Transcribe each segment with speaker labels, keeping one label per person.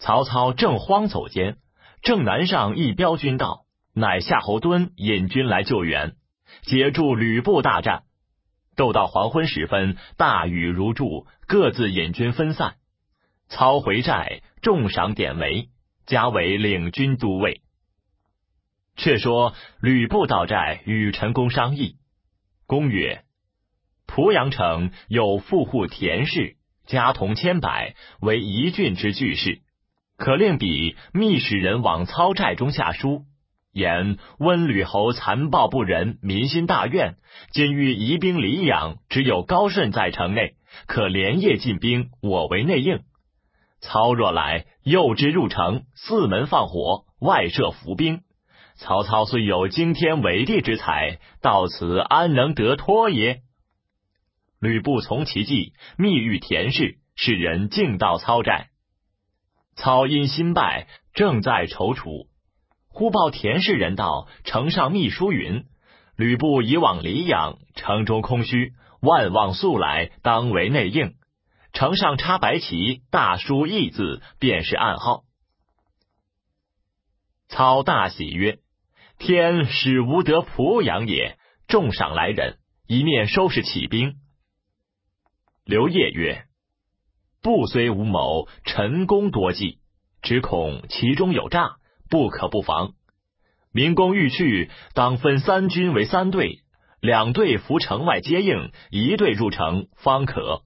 Speaker 1: 曹操正慌走间，正南上一彪军到，乃夏侯惇引军来救援，截住吕布大战。斗到黄昏时分，大雨如注，各自引军分散。操回寨，重赏典韦，加为领军都尉。却说吕布到寨，与陈宫商议。公曰：濮阳城有富户田氏，家童千百，为一郡之巨士，可令彼密使人往操寨中下书，言温吕侯残暴不仁，民心大怨，今欲移兵黎阳，只有高顺在城内，可连夜进兵，我为内应。操若来，诱之入城，四门放火，外设伏兵。曹操虽有惊天伟地之才，到此安能得脱也？吕布从其计，密谕田氏，使人径到操寨。操因新败，正在踌躇，忽报田氏人到，城上密书云：吕布已往黎阳，城中空虚，万望速来，当为内应。城上插白旗，大书义字，便是暗号。操大喜曰：天使吾得濮阳也，重赏来人，一面收拾起兵。刘烨曰：布虽无谋，陈宫多计，只恐其中有诈，不可不防。明公欲去，当分三军为三队，2队伏城外接应，1队入城，方可。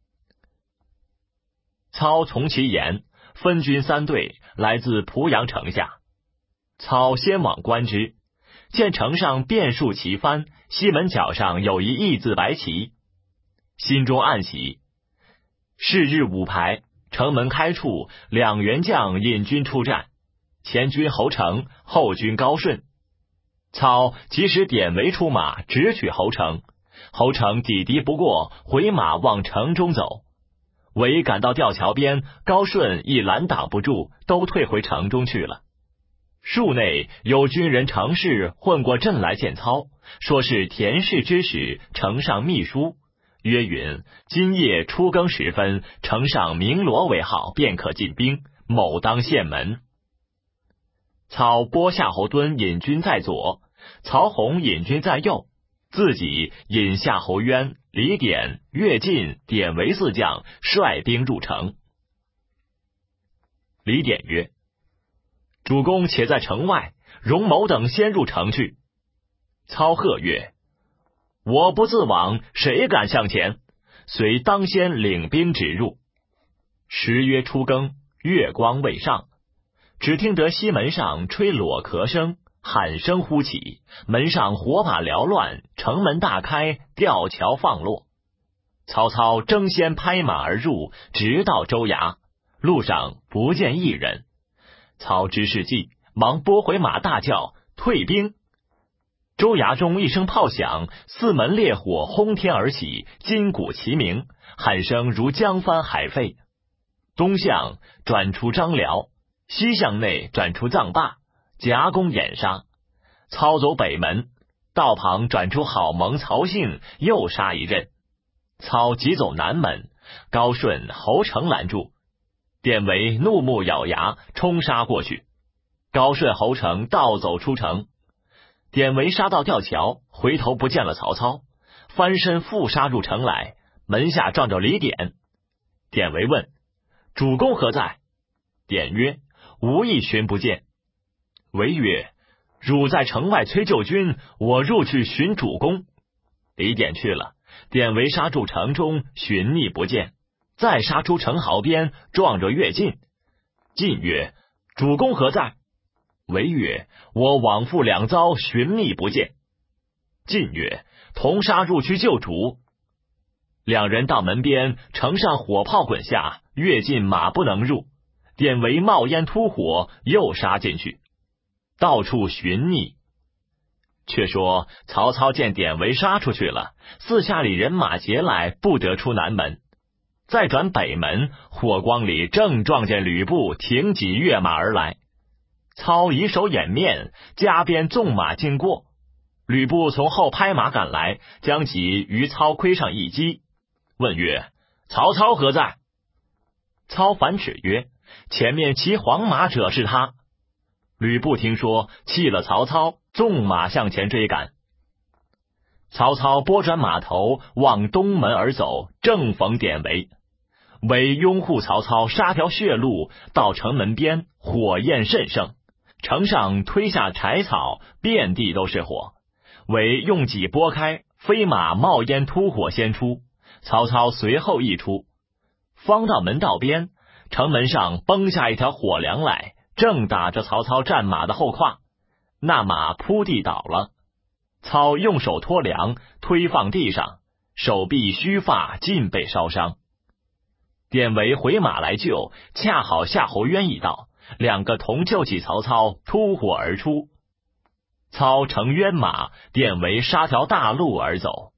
Speaker 1: 操从其言，分军3队，来自濮阳城下。操先往观之，见城上遍树旗幡，西门角上有一义字白旗，心中暗喜。是日午牌，城门开处，2员将引军出战，前军侯成，后军高顺。操即使典韦出马，直取侯成，侯成抵敌不过，回马往城中走。韦赶到吊桥边，高顺亦拦挡不住，都退回城中去了。树内有军人程氏混过阵来见操，说是田氏之使，城上密书，约云今夜初更时分，城上鸣锣为号，便可进兵，某当献门。操拨夏侯惇引军在左，曹洪引军在右，自己引夏侯渊、李典、乐进、典韦4将率兵入城。李典曰：主公且在城外，容某等先入城去。操喝曰：我不自往，谁敢向前？遂当先领兵直入。时约初更，月光未上，只听得西门上吹锣咳声，喊声呼起，门上火把缭乱，城门大开，吊桥放落。曹操争先拍马而入，直到州衙，路上不见一人。操知是计，忙拨回马，大叫退兵。州衙中一声炮响，4门烈火轰天而起，金鼓齐鸣，喊声如江翻海沸。东向转出张辽，西向内转出臧霸，夹攻掩杀。操走北门，道旁转出郝萌、曹性，又杀一阵。操急走南门，高顺、侯成拦住。典韦怒目咬牙，冲杀过去。高顺、侯成倒走出城。典韦杀到吊桥，回头不见了曹操，翻身复杀入城来，门下撞着李典。典韦问：主公何在？典曰：无一寻不见。韦曰：汝在城外催救军，我入去寻主公。李典去了，典韦杀入城中，寻觅不见，再杀出城壕边，撞着乐进。进曰：主公何在？韦曰：我往复2遭，寻觅不见。进曰：同杀入去救主。2人到门边，城上火炮滚下，乐进马不能入，典韦冒烟突火，又杀进去，到处寻觅。却说曹操见典韦杀出去了，四下里人马结来，不得出南门。再转北门，火光里正撞见吕布挺戟跃马而来。操以手掩面，加鞭纵马经过。吕布从后拍马赶来，将戟于操盔上一击，问曰：曹操何在？操反指曰： 前面骑黄马者是他。吕布听说，弃了曹操，纵马向前追赶。曹操拨转马头，往东门而走，正逢典韦。韦拥护曹操杀条血路，到城门边，火焰甚盛，城上推下柴草，遍地都是火。韦用戟拨开，飞马冒烟突火先出，曹操随后一出。方到门道边，城门上崩下一条火梁来，正打着曹操战马的后胯，那马扑地倒了。操用手托梁，推放地上，手臂须发尽被烧伤。典韦回马来救，恰好夏侯渊一到，两个同救起曹操，突火而出。操乘渊马，典韦杀条大路而走。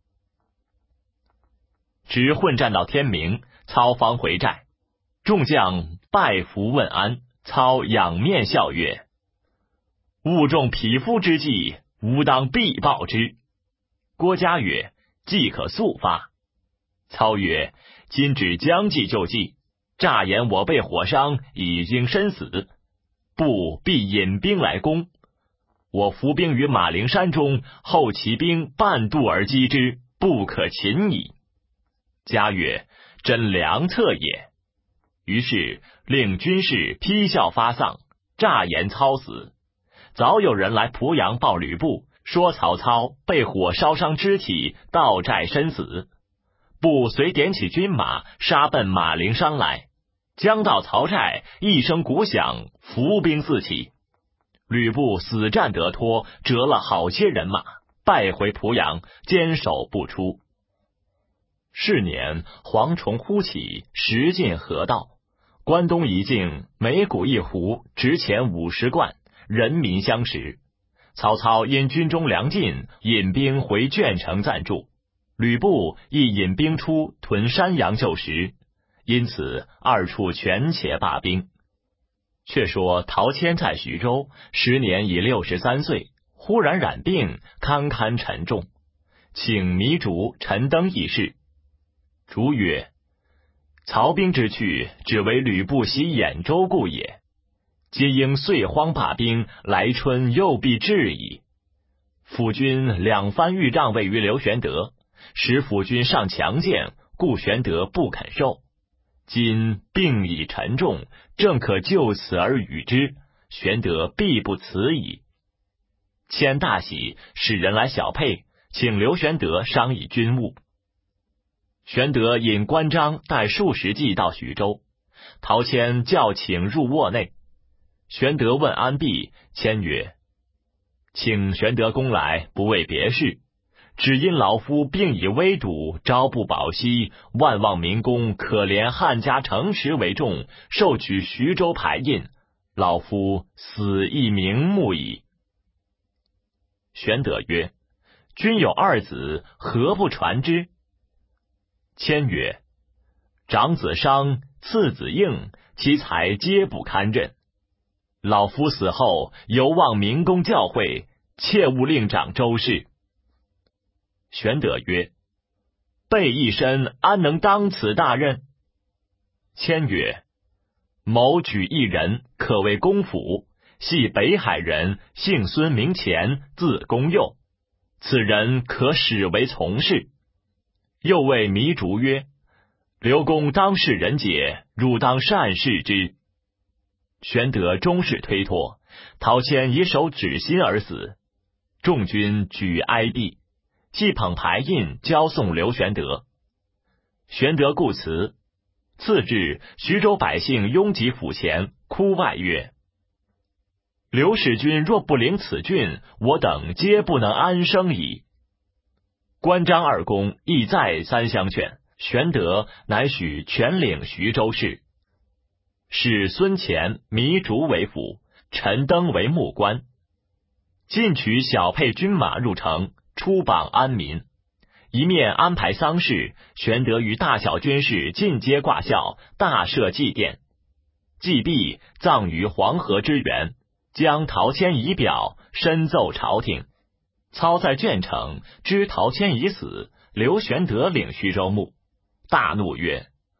Speaker 1: 直混战到天明，操方回寨。众将拜服问安，操仰面笑曰：误中匹夫之计，吾当必报之。郭嘉曰：计可速发。操曰：今只将计就计，诈言我被火伤，已经身死，不必引兵来攻。我伏兵于马陵山中，后其兵半渡而击之，不可擒矣。嘉曰：真良策也。于是令军士披笑发丧，诈言操死。早有人来濮阳报吕布，说曹操被火烧伤肢体，到寨身死。布遂点起军马，杀奔马陵山来。将到曹寨，一声鼓响，伏兵四起。吕布死战得脱，折了好些人马，败回濮阳，坚守不出。是年，蝗虫忽起，食尽河道。关东一境，每谷一斛，值钱50贯，人民相食。曹操因军中粮尽，引兵回鄄城暂住。吕布亦引兵出屯山阳救食，因此二处全且罢兵。却说陶谦在徐州，时年已63岁，忽然染病，堪堪沉重，请糜竺、陈登议事。竺曰：曹兵之去，只为吕布袭兖州故也。皆应岁荒罢兵，来春又必至矣。辅军两番御帐位于刘玄德，使辅军上强谏，故玄德不肯受。今病已沉重，正可就此而与之，玄德必不辞矣。谦大喜，使人来小沛，请刘玄德商议军务。玄德引关张带数十骑到徐州，陶谦叫请入卧内。玄德问安毕，谦曰：请玄德公来，不为别事，只因老夫病已危笃，朝不保夕，万望明公可怜汉家城池为重，受取徐州牌印，老夫死亦瞑目矣。玄德曰：君有二子，何不传之？谦曰：长子商，次子应，其才皆不堪任。老夫死后，犹望明公教诲，切勿令长周氏。玄德曰：备一身，安能当此大任？谦曰：某举一人，可为公辅，系北海人，姓孙名虔，字公佑，此人可使为从事。又谓糜竺曰：刘公当是人杰，汝当善事之。玄德终是推脱，陶谦以手指心而死。众军举哀毕，既捧牌印交送刘玄德。玄德故辞。次日，徐州百姓拥挤府前，哭外曰：刘使君若不领此郡，我等皆不能安生矣。关张二公亦再三相劝，玄德乃许全领徐州事，使孙乾、糜竺为辅，陈登为幕官，进取小沛军马入城，出榜安民。一面安排丧事，玄德与大小军士尽皆挂孝，大设祭奠。祭毕，葬于黄河之源，将陶谦仪表，申奏朝廷。操在鄄城，知陶谦已死，刘玄德领徐州牧，大怒曰：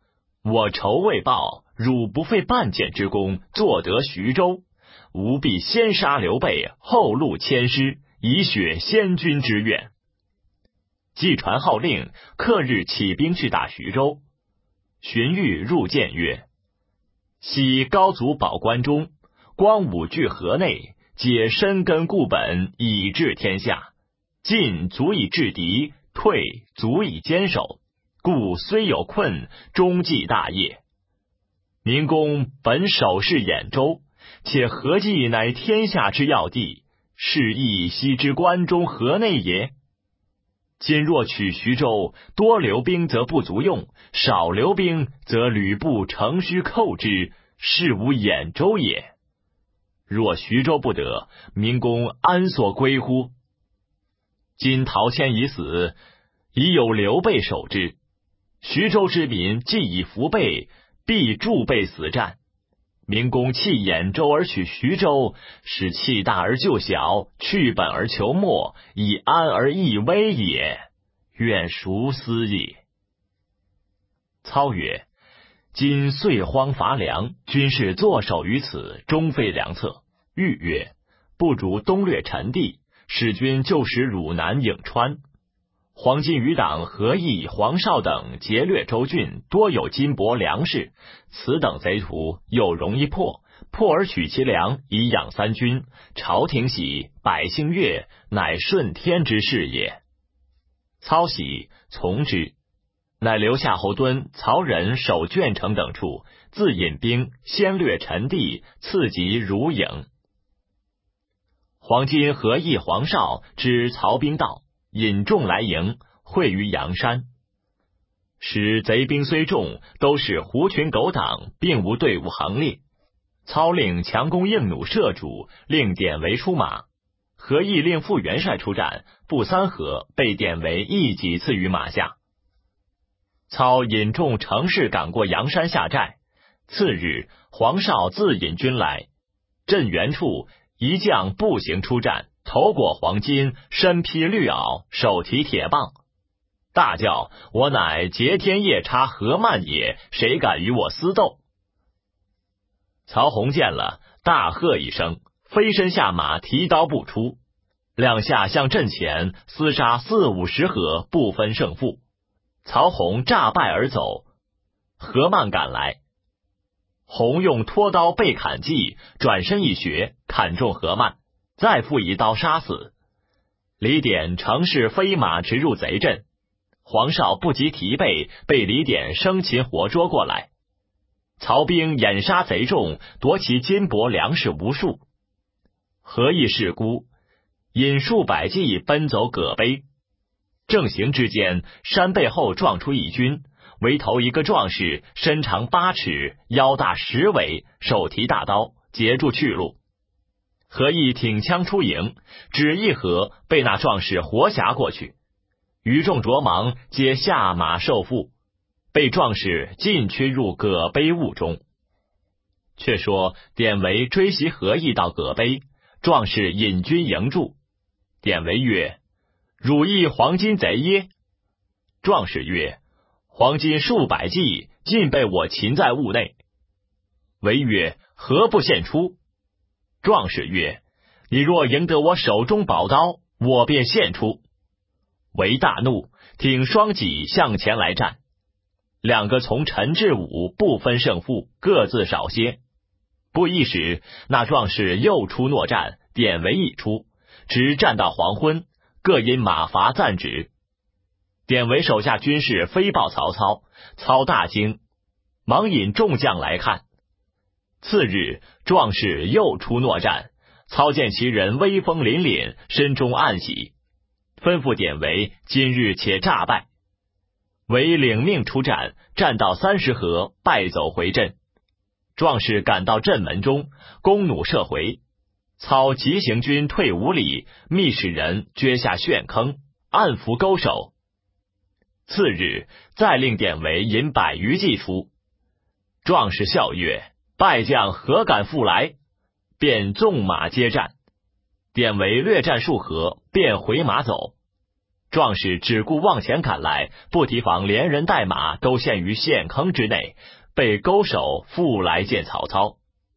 Speaker 1: 我仇未报，汝不费半减之功，坐得徐州，吾必先杀刘备，后戮千师，以雪先君之愿。既传号令，刻日起兵去打徐州。荀彧入见曰：昔高祖保关中，光武据河内，皆深根固本，以治天下。进足以制敌，退足以坚守，故虽有困，终继大业。明公本守是兖州，且何计乃天下之要地，是亦悉之关中河内也。今若取徐州，多留兵则不足用，少留兵则吕布乘虚寇之，是无兖州也。若徐州不得，明公安所归乎？今陶谦已死，已有刘备守之，徐州之民既已服备，必助备死战。明公弃兖州而取徐州，是弃大而救小，去本而求末，以安而易危也，愿孰思也？操曰：今岁荒乏粮，军士坐守于此，终非良策。豫曰：不如东掠陈地，使军就使汝南颍川。黄巾余党何毅、黄绍等劫掠州郡，多有金帛粮食，此等贼徒又容易破而取其粮，以养三军。朝廷喜，百姓悦，乃顺天之事也。操喜，从之，乃留夏侯惇、曹仁守鄄城等处，自引兵先掠陈地，次及汝颍。黄巾、何毅、黄绍知曹兵到，引众来迎，会于阳山。使贼兵虽众，都是狐群狗党，并无队伍行列。操令强弓硬弩射主，令典韦出马。何毅令副元帅出战，不三合，被典韦一戟刺于马下。操引众乘势赶过阳山下寨。次日，黄绍自引军来，阵原处一将步行出战，头裹黄巾，身披绿袄，手提铁棒，大叫：我乃劫天夜叉何曼也，谁敢与我私斗？曹洪见了，大喝一声，飞身下马，提刀不出，两下向阵前厮杀40-50合，不分胜负。曹洪诈败而走，何曼赶来，洪用拖刀背砍计，转身一穴，砍中何曼，再复一刀杀死。李典乘势飞马直入贼阵，黄绍不及提备，被李典生擒活捉过来。曹兵掩杀贼众，夺其金帛粮食无数。何毅势孤，引数百骑奔走葛碑。正行之间，山背后撞出一军，围头一个壮士，身长8尺，腰大10围，手提大刀，截住去路。何毅挺枪出营，只一合，被那壮士活辖过去。余众着忙，皆下马受缚，被壮士尽驱入葛碑坞中。却说典韦追袭何毅到葛碑，壮士引军迎住。典韦曰：汝亦黄巾贼耶？壮士曰：黄巾数百骑，尽被我擒在坞内。韦曰：何不献出？壮士曰：你若赢得我手中宝刀，我便献出。韦大怒，挺双戟向前来战。两个从陈至武，不分胜负，各自少些。不一时，那壮士又出诺战，典韦已出，直战到黄昏，各因马乏暂止。典韦手下军士飞报曹操，操大惊，忙引众将来看。次日，壮士又出诺战，操见其人威风凛凛，心中暗喜，吩咐典韦今日且诈败。韦领命出战，战到30合，败走回阵。壮士赶到阵门中，弓弩射回。操急行军退5里，密使人掘下陷坑，暗伏勾手。次日，再令典韦引100余骑出。壮士笑曰：败将何敢复来？便纵马接战。典韦略战数合，便回马走。 壮士只顾往前赶来，不提防连人带马都陷于陷坑之内，被勾手复来见曹操。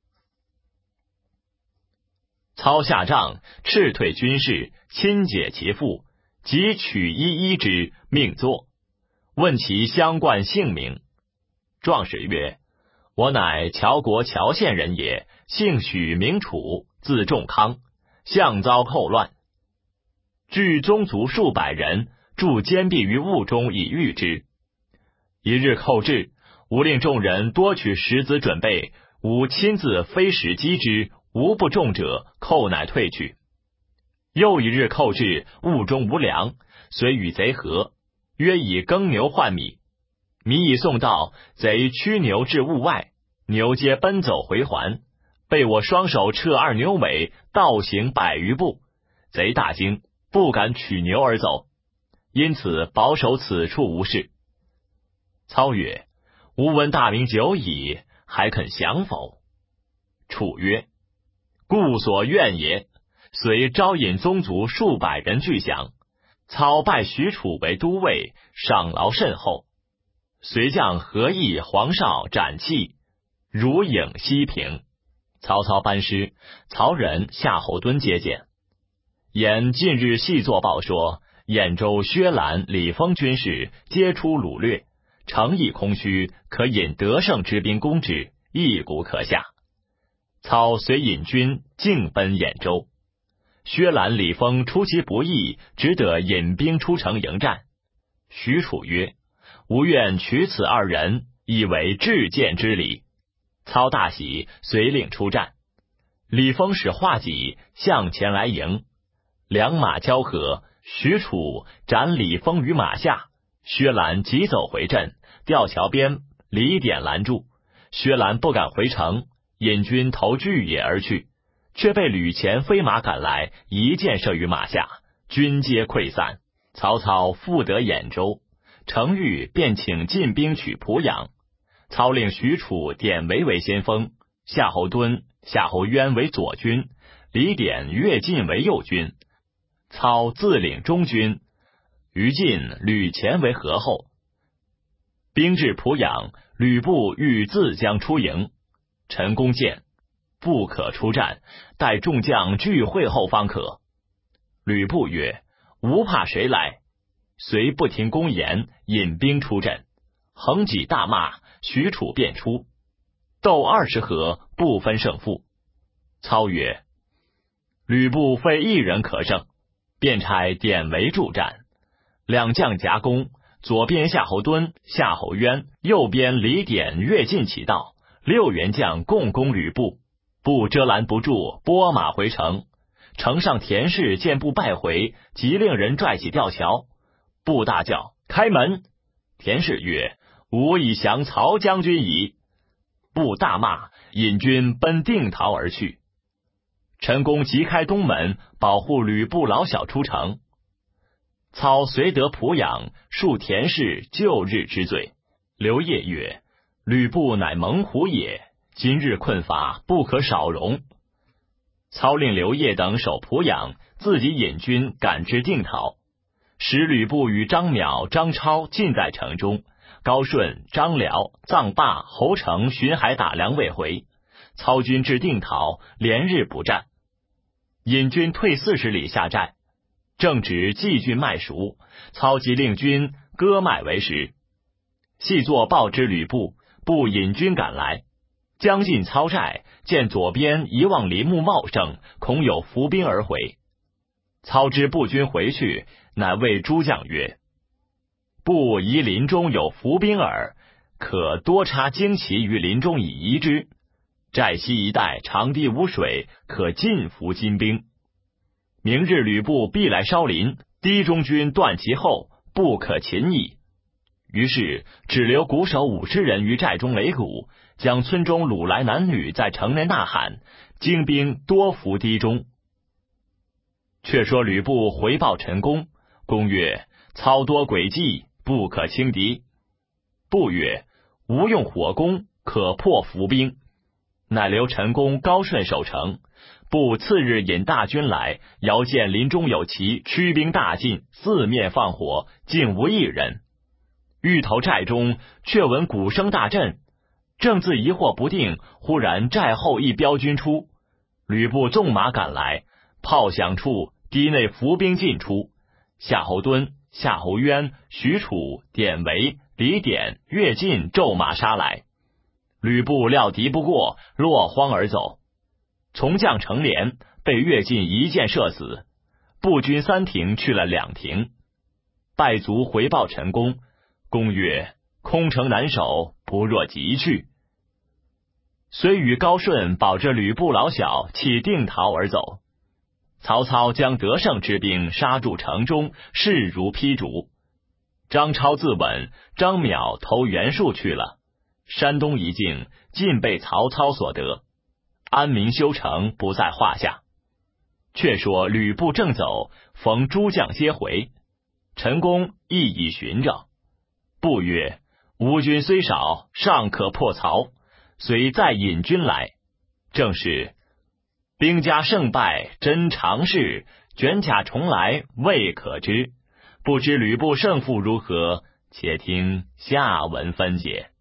Speaker 1: 操下帐，斥退军士，亲解其父，即取一一之，命作。问其相冠姓名。壮士曰：我乃谯国谯县人也，姓许名楚，字仲康，相遭寇乱，聚宗族数百人，筑坚壁于雾中以御之。一日寇至，吾令众人多取石子准备，吾亲自飞石击之，无不中者，寇乃退去。又一日寇至，雾中无粮，遂与贼合，约以耕牛换米。米已送到，贼驱牛至雾外，牛皆奔走回还，被我双手掣二牛尾，倒行100余步。贼大惊，不敢取牛而走，因此保守此处无事。操曰：吾闻大名久矣，还肯降否？楚曰：故所愿也。遂招引宗族数百人俱降。操拜许褚为都尉，赏劳甚厚。随将何义、黄绍斩弃，如影西平。曹操班师，曹仁、夏侯惇接见。言近日细作报说，兖州薛兰、李丰军士皆出掳掠，城邑空虚，可引得胜之兵攻之，一鼓可下。操遂引军径奔兖州。薛兰、李丰出其不意，只得引兵出城迎战。许褚曰：吾愿取此2人，以为至见之礼。操大喜，遂令出战。李丰使画戟向前来迎，两马交合，许褚斩李丰于马下。薛兰急走回阵，吊桥边，李典拦住。薛兰不敢回城，引军投巨野而去，却被吕虔飞马赶来，一箭射于马下，军皆溃散。曹操复得兖州，程昱便请进兵取濮阳。操令许褚、典韦为先锋，夏侯惇、夏侯渊为左军，李典、乐进为右军。操自领中军，于禁、吕虔为合后。兵至濮阳，吕布欲自将出营。陈宫见，不可出战，待众将聚会后方可。吕布曰：吾怕谁来？遂不听公言，引兵出阵。横戟大骂，许褚便出，斗20合，不分胜负。操曰：吕布非一人可胜，便差典韦助战。两将夹攻，左边夏侯惇、夏侯渊，右边李典、乐进起道，6员将共攻吕布。布遮拦不住，拨马回城。城上田氏见布败回，即令人拽起吊桥。布大叫：开门！田氏曰：吾已降曹将军矣。布大骂，引军奔定陶而去。陈宫急开东门，保护吕布老小出城。操遂得濮阳，恕田氏旧日之罪。刘烨曰：吕布乃猛虎也，今日困乏，不可少容。操令刘烨等守濮阳，自己引军赶至定陶，使吕布与张邈、张超尽在城中，高顺、张辽、臧霸、侯成巡海打粮未回。操军至定陶，连日不战。引军退40里下寨，正值季郡麦熟，操即令军割麦为食。细作报之吕布，不引军赶来。将近操寨，见左边一望林木茂盛，恐有伏兵而回。操知步军回去，乃谓诸将曰：布疑林中有伏兵耳，可多插旌旗于林中以疑之。寨西一带长堤无水，可尽伏金兵。明日吕布必来烧林，堤中军断其后，不可擒矣。于是只留鼓手50人于寨中擂鼓，将村中掳来男女在城内呐喊，精兵多伏堤中。却说吕布回报陈宫，公曰：操多诡计，不可轻敌。布曰：吾用火攻，可破伏兵。乃留陈宫、高顺守城， 部次日引大军来，遥见林中有旗，驱兵大进，四面放火，竟无一人。芋头寨中却闻鼓声大震，正自疑惑不定，忽然寨后一彪军出，吕布纵马赶来，炮响处，堤内伏兵尽出，夏侯惇、夏侯渊、许褚、典韦、李典、乐进骤马杀来。吕布料敌不过，落荒而走。从将程连被乐进一箭射死，步军3亭去了2亭。败卒回报陈宫，公曰：空城难守，不若急去。遂与高顺保着吕布老小，弃定陶而走。曹操将得胜之兵杀入城中，势如劈竹。张超自刎，张邈投袁术去了。山东一境尽被曹操所得，安民修城不在话下。却说吕布正走，逢诸将皆回，陈宫亦已寻着。布曰：吴军虽少，尚可破曹，遂再引军来。正是兵家胜败真常事，卷甲重来未可知。不知吕布胜负如何？且听下文分解。